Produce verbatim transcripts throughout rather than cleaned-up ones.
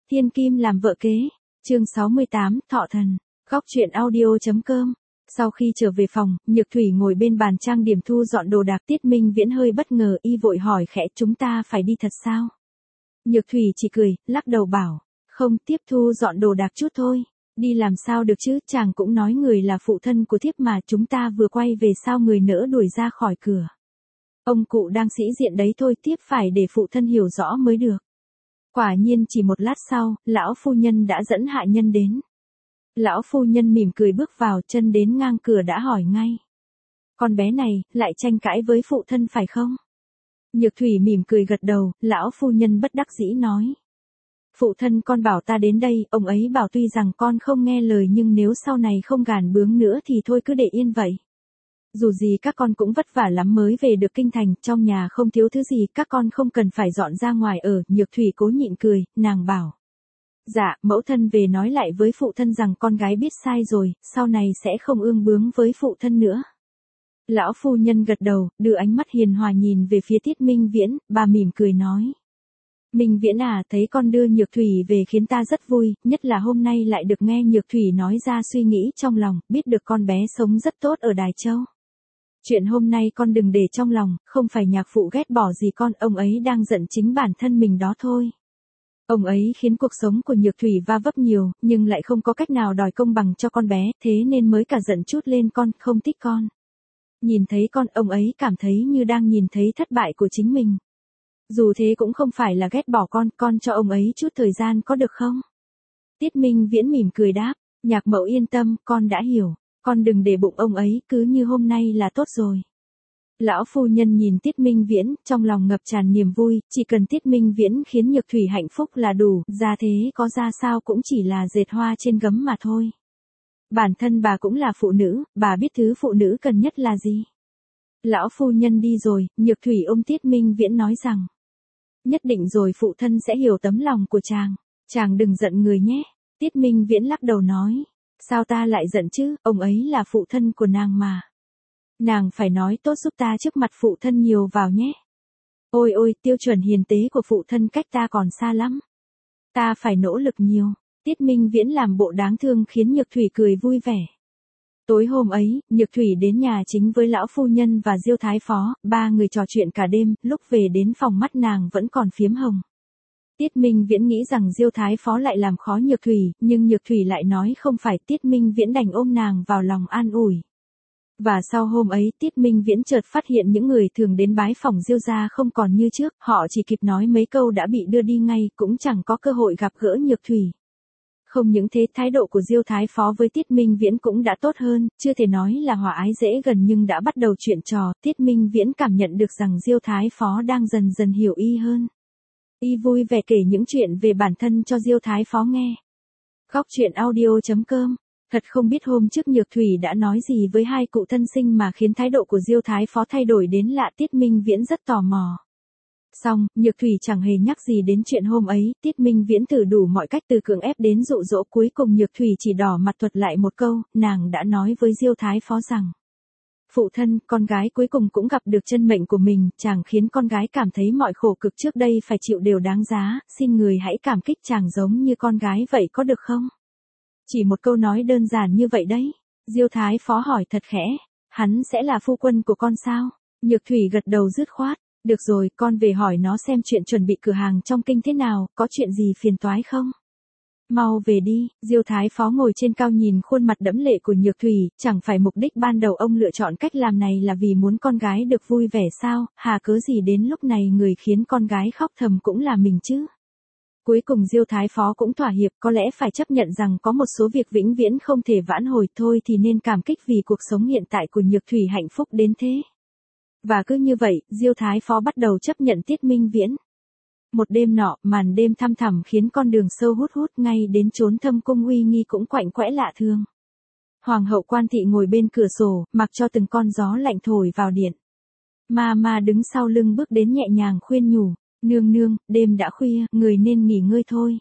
Thiên kim làm vợ kế. Chương sáu mươi tám, Thọ thần. Góc truyện audio.com. Sau khi trở về phòng, Nhược Thủy ngồi bên bàn trang điểm thu dọn đồ đạc. Tiết Minh Viễn hơi bất ngờ, y vội hỏi khẽ, chúng ta phải đi thật sao? Nhược Thủy chỉ cười, lắc đầu bảo, không, tiếp thu dọn đồ đạc chút thôi. Đi làm sao được chứ, chàng cũng nói người là phụ thân của thiếp mà, chúng ta vừa quay về sao người nỡ đuổi ra khỏi cửa. Ông cụ đang sĩ diện đấy thôi, tiếp phải để phụ thân hiểu rõ mới được. Quả nhiên chỉ một lát sau, lão phu nhân đã dẫn hạ nhân đến. Lão phu nhân mỉm cười bước vào, chân đến ngang cửa đã hỏi ngay. Con bé này, lại tranh cãi với phụ thân phải không? Nhược Thủy mỉm cười gật đầu, lão phu nhân bất đắc dĩ nói. Phụ thân con bảo ta đến đây, ông ấy bảo tuy rằng con không nghe lời nhưng nếu sau này không gàn bướng nữa thì thôi cứ để yên vậy. Dù gì các con cũng vất vả lắm mới về được kinh thành, trong nhà không thiếu thứ gì, các con không cần phải dọn ra ngoài ở. Nhược Thủy cố nhịn cười, nàng bảo. Dạ, mẫu thân về nói lại với phụ thân rằng con gái biết sai rồi, sau này sẽ không ương bướng với phụ thân nữa. Lão phu nhân gật đầu, đưa ánh mắt hiền hòa nhìn về phía Tiết Minh Viễn, bà mỉm cười nói. Minh Viễn à, thấy con đưa Nhược Thủy về khiến ta rất vui, nhất là hôm nay lại được nghe Nhược Thủy nói ra suy nghĩ trong lòng, biết được con bé sống rất tốt ở Đài Châu. Chuyện hôm nay con đừng để trong lòng, không phải nhạc phụ ghét bỏ gì con, ông ấy đang giận chính bản thân mình đó thôi. Ông ấy khiến cuộc sống của Nhược Thủy va vấp nhiều, nhưng lại không có cách nào đòi công bằng cho con bé, thế nên mới cả giận chút lên con, không thích con. Nhìn thấy con, ông ấy cảm thấy như đang nhìn thấy thất bại của chính mình. Dù thế cũng không phải là ghét bỏ con, con cho ông ấy chút thời gian có được không? Tiết Minh Viễn mỉm cười đáp, nhạc mẫu yên tâm, con đã hiểu, con đừng để bụng ông ấy, cứ như hôm nay là tốt rồi. Lão phu nhân nhìn Tiết Minh Viễn, trong lòng ngập tràn niềm vui, chỉ cần Tiết Minh Viễn khiến Nhược Thủy hạnh phúc là đủ, ra thế có ra sao cũng chỉ là dệt hoa trên gấm mà thôi. Bản thân bà cũng là phụ nữ, bà biết thứ phụ nữ cần nhất là gì. Lão phu nhân đi rồi, Nhược Thủy ôm Tiết Minh Viễn nói rằng. Nhất định rồi phụ thân sẽ hiểu tấm lòng của chàng, chàng đừng giận người nhé. Tiết Minh Viễn lắc đầu nói. Sao ta lại giận chứ, ông ấy là phụ thân của nàng mà. Nàng phải nói tốt giúp ta trước mặt phụ thân nhiều vào nhé. Ôi ôi, tiêu chuẩn hiền tế của phụ thân cách ta còn xa lắm. Ta phải nỗ lực nhiều. Tiết Minh Viễn làm bộ đáng thương khiến Nhược Thủy cười vui vẻ. Tối hôm ấy, Nhược Thủy đến nhà chính với lão phu nhân và Diêu Thái Phó, ba người trò chuyện cả đêm, lúc về đến phòng mắt nàng vẫn còn phiếm hồng. Tiết Minh Viễn nghĩ rằng Diêu Thái Phó lại làm khó Nhược Thủy, nhưng Nhược Thủy lại nói không phải. Tiết Minh Viễn đành ôm nàng vào lòng an ủi. Và sau hôm ấy, Tiết Minh Viễn chợt phát hiện những người thường đến bái phỏng Diêu gia không còn như trước, họ chỉ kịp nói mấy câu đã bị đưa đi ngay, cũng chẳng có cơ hội gặp gỡ Nhược Thủy. Không những thế, thái độ của Diêu Thái Phó với Tiết Minh Viễn cũng đã tốt hơn, chưa thể nói là hòa ái dễ gần nhưng đã bắt đầu chuyện trò. Tiết Minh Viễn cảm nhận được rằng Diêu Thái Phó đang dần dần hiểu y hơn. Y vui vẻ kể những chuyện về bản thân cho Diêu Thái Phó nghe. Góc truyện audio.com. Thật không biết hôm trước Nhược Thủy đã nói gì với hai cụ thân sinh mà khiến thái độ của Diêu Thái Phó thay đổi đến lạ. Tiết Minh Viễn rất tò mò. Xong, Nhược Thủy chẳng hề nhắc gì đến chuyện hôm ấy, Tiết Minh Viễn thử đủ mọi cách từ cưỡng ép đến dụ dỗ, cuối cùng Nhược Thủy chỉ đỏ mặt thuật lại một câu, nàng đã nói với Diêu Thái Phó rằng. Phụ thân, con gái cuối cùng cũng gặp được chân mệnh của mình, chàng khiến con gái cảm thấy mọi khổ cực trước đây phải chịu đều đáng giá, xin người hãy cảm kích chàng giống như con gái vậy có được không? Chỉ một câu nói đơn giản như vậy đấy. Diêu Thái Phó hỏi thật khẽ, hắn sẽ là phu quân của con sao? Nhược Thủy gật đầu dứt khoát, được rồi, con về hỏi nó xem chuyện chuẩn bị cửa hàng trong kinh thế nào, có chuyện gì phiền toái không? Mau về đi. Diêu Thái Phó ngồi trên cao nhìn khuôn mặt đẫm lệ của Nhược Thủy, chẳng phải mục đích ban đầu ông lựa chọn cách làm này là vì muốn con gái được vui vẻ sao, hà cớ gì đến lúc này người khiến con gái khóc thầm cũng là mình chứ. Cuối cùng Diêu Thái Phó cũng thỏa hiệp, có lẽ phải chấp nhận rằng có một số việc vĩnh viễn không thể vãn hồi, thôi thì nên cảm kích vì cuộc sống hiện tại của Nhược Thủy hạnh phúc đến thế. Và cứ như vậy, Diêu Thái Phó bắt đầu chấp nhận Tiết Minh Viễn. Một đêm nọ, màn đêm thăm thẳm khiến con đường sâu hút hút ngay đến chốn thâm cung uy nghi cũng quạnh quẽ lạ thường. Hoàng hậu Quan Thị ngồi bên cửa sổ, mặc cho từng con gió lạnh thổi vào điện. Ma Ma đứng sau lưng bước đến nhẹ nhàng khuyên nhủ, nương nương, đêm đã khuya, người nên nghỉ ngơi thôi.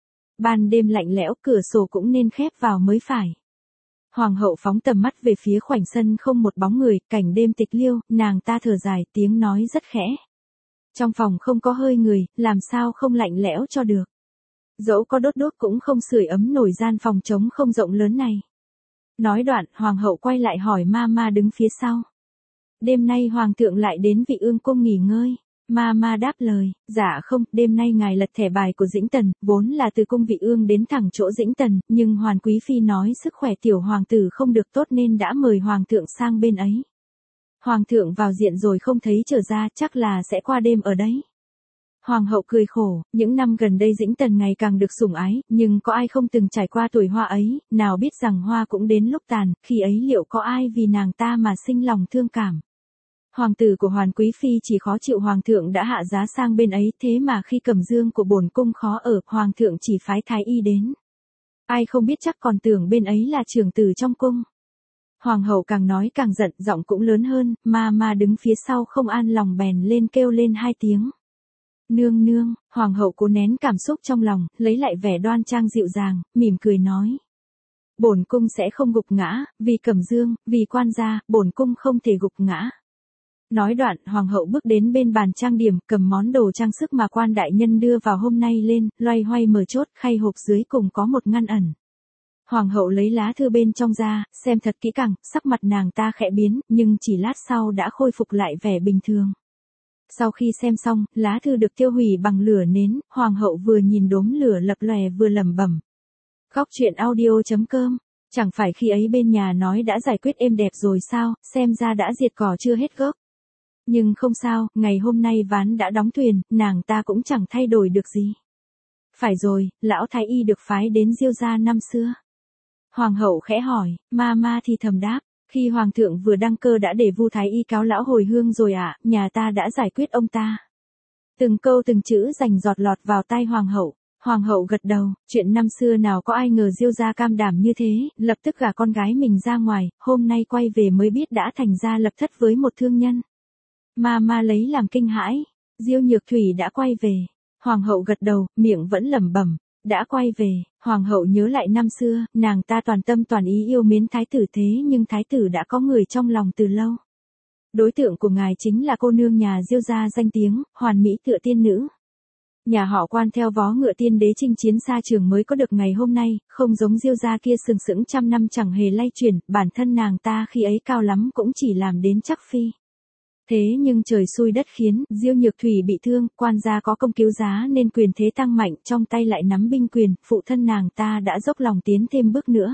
Ban đêm lạnh lẽo, cửa sổ cũng nên khép vào mới phải. Hoàng hậu phóng tầm mắt về phía khoảnh sân không một bóng người, cảnh đêm tịch liêu, nàng ta thở dài, tiếng nói rất khẽ. Trong phòng không có hơi người, làm sao không lạnh lẽo cho được. Dẫu có đốt đốt cũng không sưởi ấm nổi gian phòng trống không rộng lớn này. Nói đoạn, hoàng hậu quay lại hỏi ma ma đứng phía sau. Đêm nay hoàng thượng lại đến Vị Ương cung nghỉ ngơi. Ma ma đáp lời, dạ không, đêm nay ngài lật thẻ bài của Dĩnh Tần, vốn là từ cung Vị Ương đến thẳng chỗ Dĩnh Tần, nhưng Hoàn Quý Phi nói sức khỏe tiểu hoàng tử không được tốt nên đã mời hoàng thượng sang bên ấy. Hoàng thượng vào diện rồi không thấy trở ra, chắc là sẽ qua đêm ở đấy. Hoàng hậu cười khổ, những năm gần đây Dĩnh Tần ngày càng được sủng ái, nhưng có ai không từng trải qua tuổi hoa ấy, nào biết rằng hoa cũng đến lúc tàn, khi ấy liệu có ai vì nàng ta mà sinh lòng thương cảm. Hoàng tử của Hoàn Quý Phi chỉ khó chịu hoàng thượng đã hạ giá sang bên ấy, thế mà khi Cẩm Dương của bổn cung khó ở, hoàng thượng chỉ phái thái y đến. Ai không biết chắc còn tưởng bên ấy là trưởng tử trong cung. Hoàng hậu càng nói càng giận, giọng cũng lớn hơn, ma ma đứng phía sau không an lòng bèn lên kêu lên hai tiếng. Nương nương, hoàng hậu cố nén cảm xúc trong lòng, lấy lại vẻ đoan trang dịu dàng, mỉm cười nói. Bổn cung sẽ không gục ngã, vì Cẩm Dương, vì quan gia, bổn cung không thể gục ngã. Nói đoạn, hoàng hậu bước đến bên bàn trang điểm, cầm món đồ trang sức mà quan đại nhân đưa vào hôm nay lên, loay hoay mở chốt, khay hộp dưới cùng có một ngăn ẩn. Hoàng hậu lấy lá thư bên trong ra, xem thật kỹ càng, sắc mặt nàng ta khẽ biến, nhưng chỉ lát sau đã khôi phục lại vẻ bình thường. Sau khi xem xong, lá thư được tiêu hủy bằng lửa nến, hoàng hậu vừa nhìn đốm lửa lập lòe vừa lẩm bẩm. Góc truyện audio chấm com, chẳng phải khi ấy bên nhà nói đã giải quyết êm đẹp rồi sao, xem ra đã diệt cỏ chưa hết gốc. Nhưng không sao, ngày hôm nay ván đã đóng thuyền, nàng ta cũng chẳng thay đổi được gì. Phải rồi, lão thái y được phái đến Diêu gia năm xưa. Hoàng hậu khẽ hỏi, ma ma thì thầm đáp, khi hoàng thượng vừa đăng cơ đã để Vu thái y cáo lão hồi hương rồi ạ, à, nhà ta đã giải quyết ông ta. Từng câu từng chữ rành giọt lọt vào tai hoàng hậu. Hoàng hậu gật đầu, chuyện năm xưa nào có ai ngờ Diêu gia cam đảm như thế, lập tức gả con gái mình ra ngoài, hôm nay quay về mới biết đã thành ra lập thất với một thương nhân. Ma ma lấy làm kinh hãi, Diêu Nhược Thủy đã quay về. Hoàng hậu gật đầu, miệng vẫn lẩm bẩm, đã quay về. Hoàng hậu nhớ lại năm xưa, nàng ta toàn tâm toàn ý yêu mến thái tử thế nhưng thái tử đã có người trong lòng từ lâu. Đối tượng của ngài chính là cô nương nhà Diêu gia danh tiếng, hoàn mỹ tựa tiên nữ. Nhà họ Quan theo vó ngựa tiên đế chinh chiến xa trường mới có được ngày hôm nay, không giống Diêu gia kia sừng sững trăm năm chẳng hề lay chuyển, bản thân nàng ta khi ấy cao lắm cũng chỉ làm đến chắc phi. Thế nhưng trời xui đất khiến, Diêu Nhược Thủy bị thương, quan gia có công cứu giá nên quyền thế tăng mạnh, trong tay lại nắm binh quyền, phụ thân nàng ta đã dốc lòng tiến thêm bước nữa.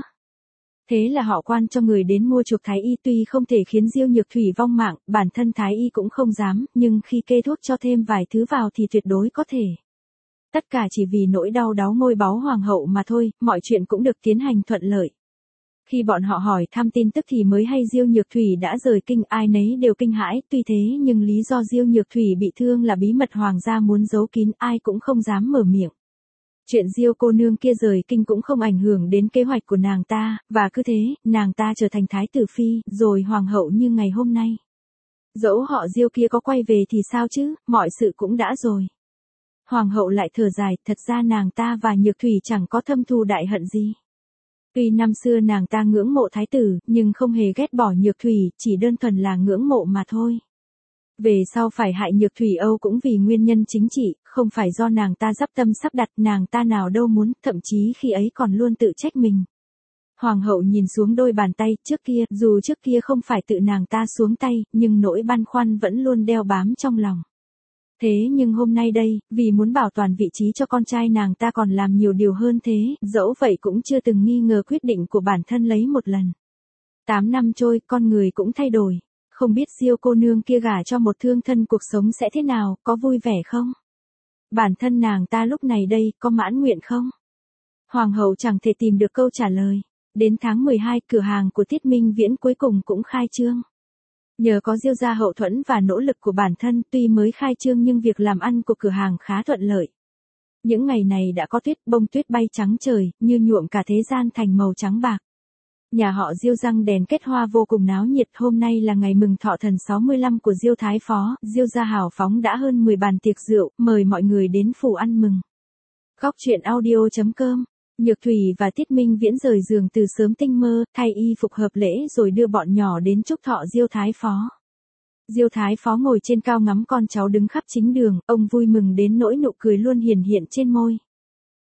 Thế là họ Quan cho người đến mua chuộc thái y, tuy không thể khiến Diêu Nhược Thủy vong mạng, bản thân thái y cũng không dám, nhưng khi kê thuốc cho thêm vài thứ vào thì tuyệt đối có thể. Tất cả chỉ vì nỗi đau đáu ngôi báu hoàng hậu mà thôi, mọi chuyện cũng được tiến hành thuận lợi. Khi bọn họ hỏi thăm tin tức thì mới hay Diêu Nhược Thủy đã rời kinh, ai nấy đều kinh hãi, tuy thế nhưng lý do Diêu Nhược Thủy bị thương là bí mật hoàng gia muốn giấu kín, ai cũng không dám mở miệng. Chuyện Diêu cô nương kia rời kinh cũng không ảnh hưởng đến kế hoạch của nàng ta, và cứ thế, nàng ta trở thành thái tử phi, rồi hoàng hậu như ngày hôm nay. Dẫu họ Diêu kia có quay về thì sao chứ, mọi sự cũng đã rồi. Hoàng hậu lại thở dài, thật ra nàng ta và Nhược Thủy chẳng có thâm thù đại hận gì. Tuy năm xưa nàng ta ngưỡng mộ thái tử, nhưng không hề ghét bỏ Nhược Thủy, chỉ đơn thuần là ngưỡng mộ mà thôi. Về sau phải hại Nhược Thủy Âu cũng vì nguyên nhân chính trị, không phải do nàng ta dắp tâm sắp đặt, nàng ta nào đâu muốn, thậm chí khi ấy còn luôn tự trách mình. Hoàng hậu nhìn xuống đôi bàn tay, trước kia, dù trước kia không phải tự nàng ta xuống tay, nhưng nỗi băn khoăn vẫn luôn đeo bám trong lòng. Thế nhưng hôm nay đây, vì muốn bảo toàn vị trí cho con trai nàng ta còn làm nhiều điều hơn thế, dẫu vậy cũng chưa từng nghi ngờ quyết định của bản thân lấy một lần. Tám năm trôi, con người cũng thay đổi. Không biết Diêu cô nương kia gả cho một thương thân cuộc sống sẽ thế nào, có vui vẻ không? Bản thân nàng ta lúc này đây, có mãn nguyện không? Hoàng hậu chẳng thể tìm được câu trả lời. Đến tháng mười hai, cửa hàng của Tiết Minh Viễn cuối cùng cũng khai trương. Nhờ có Diêu gia hậu thuẫn và nỗ lực của bản thân, tuy mới khai trương nhưng việc làm ăn của cửa hàng khá thuận lợi. Những ngày này đã có tuyết, bông tuyết bay trắng trời, như nhuộm cả thế gian thành màu trắng bạc. Nhà họ Diêu răng đèn kết hoa vô cùng náo nhiệt, hôm nay là ngày mừng thọ thần sáu mươi lăm của Diêu Thái Phó, Diêu gia hào phóng đã hơn mười bàn tiệc rượu, mời mọi người đến phủ ăn mừng. Góc truyện audio chấm com. Nhược Thủy và Tiết Minh Viễn rời giường từ sớm tinh mơ, thay y phục hợp lễ rồi đưa bọn nhỏ đến chúc thọ Diêu Thái Phó. Diêu Thái Phó ngồi trên cao ngắm con cháu đứng khắp chính đường, ông vui mừng đến nỗi nụ cười luôn hiển hiện trên môi.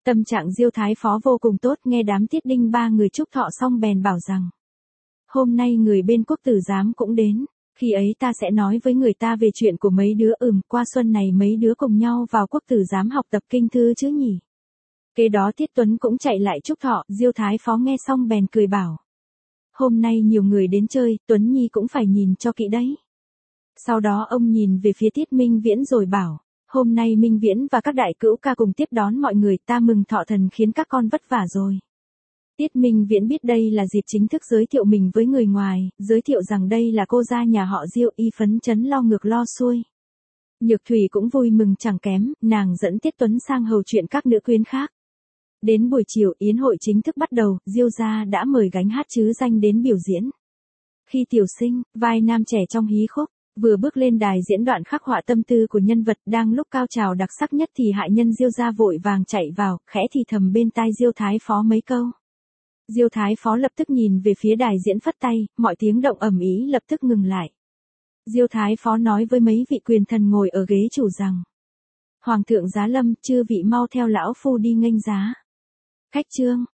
Tâm trạng Diêu Thái Phó vô cùng tốt, nghe đám Tiết Đinh ba người chúc thọ xong bèn bảo rằng. Hôm nay người bên quốc tử giám cũng đến, khi ấy ta sẽ nói với người ta về chuyện của mấy đứa ừm, qua xuân này mấy đứa cùng nhau vào quốc tử giám học tập kinh thư chứ nhỉ. Kế đó Tiết Tuấn cũng chạy lại chúc thọ, Diêu Thái Phó nghe xong bèn cười bảo. Hôm nay nhiều người đến chơi, Tuấn Nhi cũng phải nhìn cho kỹ đấy. Sau đó ông nhìn về phía Tiết Minh Viễn rồi bảo, hôm nay Minh Viễn và các đại cữu ca cùng tiếp đón mọi người, ta mừng thọ thần khiến các con vất vả rồi. Tiết Minh Viễn biết đây là dịp chính thức giới thiệu mình với người ngoài, giới thiệu rằng đây là cô gia nhà họ Diêu, y phấn chấn lo ngược lo xuôi. Nhược Thủy cũng vui mừng chẳng kém, nàng dẫn Tiết Tuấn sang hầu chuyện các nữ quyến khác. Đến buổi chiều yến hội chính thức bắt đầu, Diêu gia đã mời gánh hát chứ danh đến biểu diễn. Khi Tiểu Sinh, vai nam trẻ trong hí khúc, vừa bước lên đài diễn đoạn khắc họa tâm tư của nhân vật, đang lúc cao trào đặc sắc nhất thì hại nhân Diêu gia vội vàng chạy vào, khẽ thì thầm bên tai Diêu Thái Phó mấy câu. Diêu Thái Phó lập tức nhìn về phía đài diễn phất tay, mọi tiếng động ầm ĩ lập tức ngừng lại. Diêu Thái Phó nói với mấy vị quyền thần ngồi ở ghế chủ rằng. Hoàng thượng giá lâm, chư vị mau theo lão phu đi nghênh giá. Khách trương,